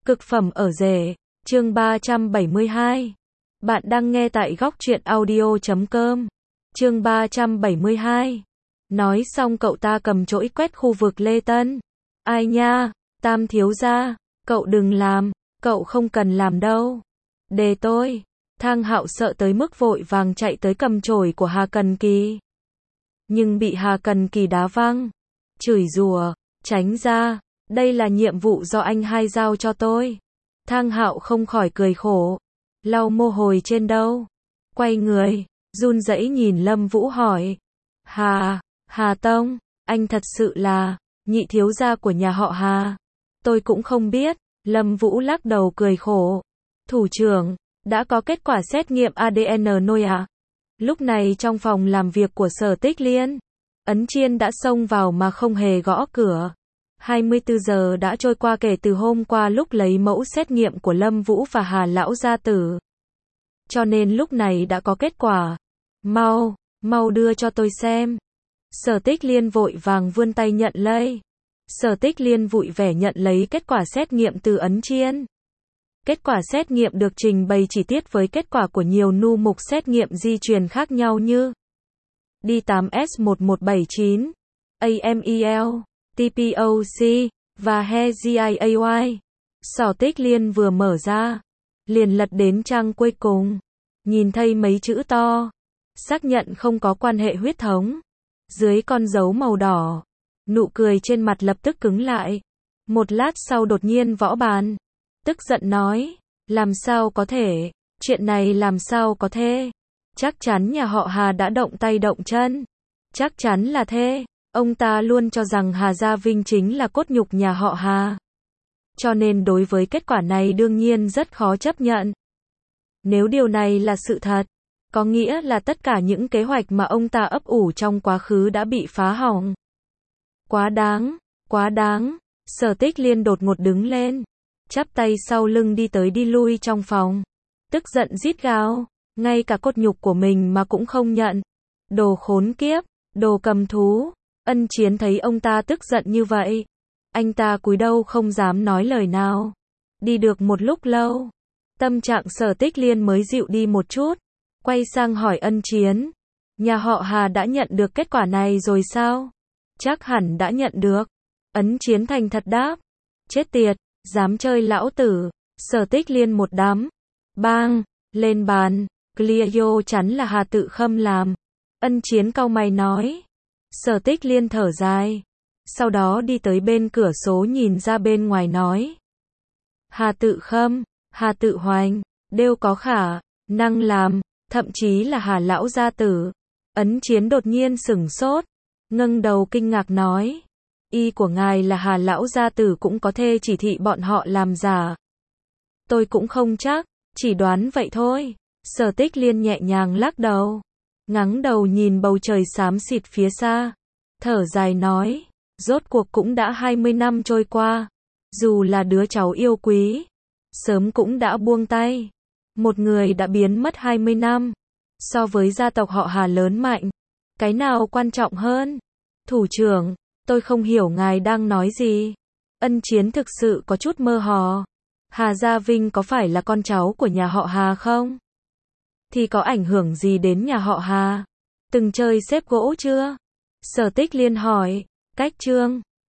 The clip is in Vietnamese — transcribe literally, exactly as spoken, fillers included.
Cực phẩm ở rể, chương ba trăm bảy mươi hai. Bạn đang nghe tại góc truyện audio chấm com. Chương ba trăm bảy mươi hai. Nói xong cậu ta cầm chổi quét khu vực Lê Tân. Ai nha, Tam thiếu gia, cậu đừng làm, cậu không cần làm đâu. Để tôi. Thang Hạo sợ tới mức vội vàng chạy tới cầm chổi của Hà Cần Kỳ. Nhưng bị Hà Cần Kỳ đá văng. Chửi rủa, tránh ra, đây là nhiệm vụ do anh hai giao cho tôi. Thang Hạo không khỏi cười khổ. Lau mồ hôi trên đâu. Quay người, run rẩy nhìn Lâm Vũ hỏi. Hà, Hà Tông, anh thật sự là nhị thiếu gia của nhà họ Hà? Tôi cũng không biết. Lâm Vũ lắc đầu cười khổ. Thủ trưởng, đã có kết quả xét nghiệm a đê en nôi à? Lúc này trong phòng làm việc của Sở Tích Liên, Ấn Chiên đã xông vào mà không hề gõ cửa. hai mươi tư giờ đã trôi qua kể từ hôm qua lúc lấy mẫu xét nghiệm của Lâm Vũ và Hà lão gia tử. Cho nên lúc này đã có kết quả. Mau, mau đưa cho tôi xem. Sở Tích Liên vội vàng vươn tay nhận lấy. Sở Tích Liên vui vẻ nhận lấy kết quả xét nghiệm từ Ấn Chiên. Kết quả xét nghiệm được trình bày chi tiết với kết quả của nhiều nu mục xét nghiệm di truyền khác nhau như D tám S một một bảy chín, a em e lờ, tê pê ô xê, và H E G I A Y. Sở Tích Liên vừa mở ra, liền lật đến trang cuối cùng. Nhìn thấy mấy chữ to. Xác nhận không có quan hệ huyết thống. Dưới con dấu màu đỏ. Nụ cười trên mặt lập tức cứng lại. Một lát sau đột nhiên võ bàn. Tức giận nói. Làm sao có thể? Chuyện này làm sao có thể? Chắc chắn nhà họ Hà đã động tay động chân. Chắc chắn là thế. Ông ta luôn cho rằng Hà Gia Vinh chính là cốt nhục nhà họ Hà. Cho nên đối với kết quả này đương nhiên rất khó chấp nhận. Nếu điều này là sự thật, có nghĩa là tất cả những kế hoạch mà ông ta ấp ủ trong quá khứ đã bị phá hỏng. Quá đáng, quá đáng. Sở Tích Liên đột ngột đứng lên, chắp tay sau lưng đi tới đi lui trong phòng. Tức giận rít gào, ngay cả cốt nhục của mình mà cũng không nhận. Đồ khốn kiếp, đồ cầm thú. Ân Chiến thấy ông ta tức giận như vậy, anh ta cúi đầu không dám nói lời nào. Đi được một lúc lâu, tâm trạng Sở Tích Liên mới dịu đi một chút, quay sang hỏi Ân Chiến. Nhà họ Hà đã nhận được kết quả này rồi sao? Chắc hẳn đã nhận được. Ân Chiến thành thật đáp. Chết tiệt, dám chơi lão tử. Sở Tích Liên một đám. Bang, lên bàn. Clio chắn là Hà Tự Khâm làm. Ân Chiến cau mày nói. Sở Tích Liên thở dài. Sau đó đi tới bên cửa sổ nhìn ra bên ngoài nói. Hà Tự Khâm, Hà Tự Hoành, đều có khả năng làm, thậm chí là Hà lão gia tử. Ấn Chiến đột nhiên sửng sốt, ngẩng đầu kinh ngạc nói. Ý của ngài là Hà lão gia tử cũng có thể chỉ thị bọn họ làm giả. Tôi cũng không chắc, chỉ đoán vậy thôi. Sở Tích Liên nhẹ nhàng lắc đầu, ngẩng đầu nhìn bầu trời xám xịt phía xa, thở dài nói. Rốt cuộc cũng đã hai mươi năm trôi qua. Dù là đứa cháu yêu quý, sớm cũng đã buông tay. Một người đã biến mất hai mươi năm. So với gia tộc họ Hà lớn mạnh, cái nào quan trọng hơn? Thủ trưởng, tôi không hiểu ngài đang nói gì. Ân Chiến thực sự có chút mơ hồ. Hà Gia Vinh có phải là con cháu của nhà họ Hà không? Thì có ảnh hưởng gì đến nhà họ Hà? Từng chơi xếp gỗ chưa? Sở Tích Liên hỏi. Cách chương